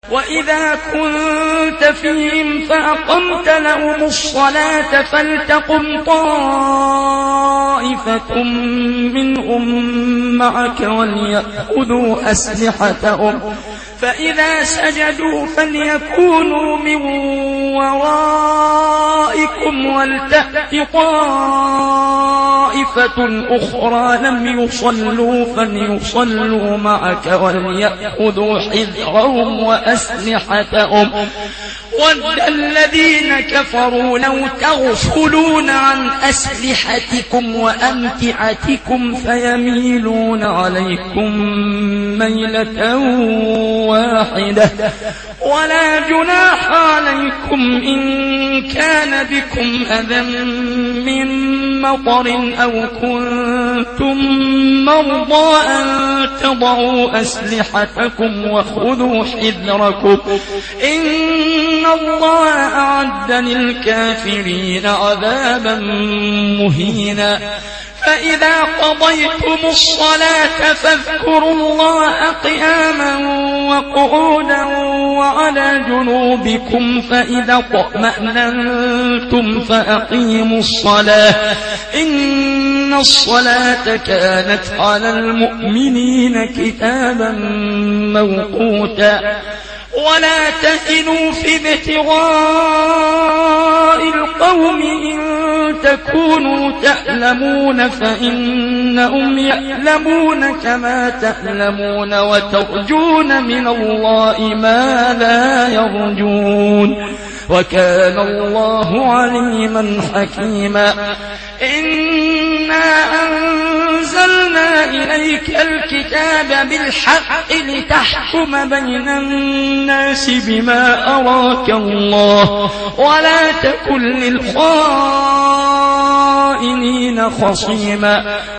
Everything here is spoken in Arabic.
وإذا كنت فيهم فأقمت لهم الصلاة فلتقم طائفة منهم معك وليأخذوا أسلحتهم فإذا سجدوا فليكونوا من ورائكم ولتأت طائفة أخرى لم يصلوا فليصلوا معك وليأخذوا حذرهم وأسلحتهم ود الذين كفروا لو تغفلون عن أسلحتكم وأمتعتكم فيميلون عليكم ميلة واحدة ولا جناح عليكم إن كان بكم أذى من مطر أو كنتم مرضى أن تضعوا أسلحتكم وخذوا حذركم إن الله أعد للكافرين عذابا مهينا فإذا قضيتم الصلاة فاذكروا الله قياما وقعودا وعلى جنوبكم فإذا اطمأننتم فأقيموا الصلاة إن الصلاة كانت على المؤمنين كتابا موقوتا ولا تهنوا في ابتغاء القوم إن تكونوا تألمون فإنهم يألمون كما تألمون وترجون من الله ما لا يرجون وكان الله عليما حكيما إنا أنزلنا إليك الكتاب بالحق لتحكم بين الناس بما أراك الله ولا تكن للخائنين خصيما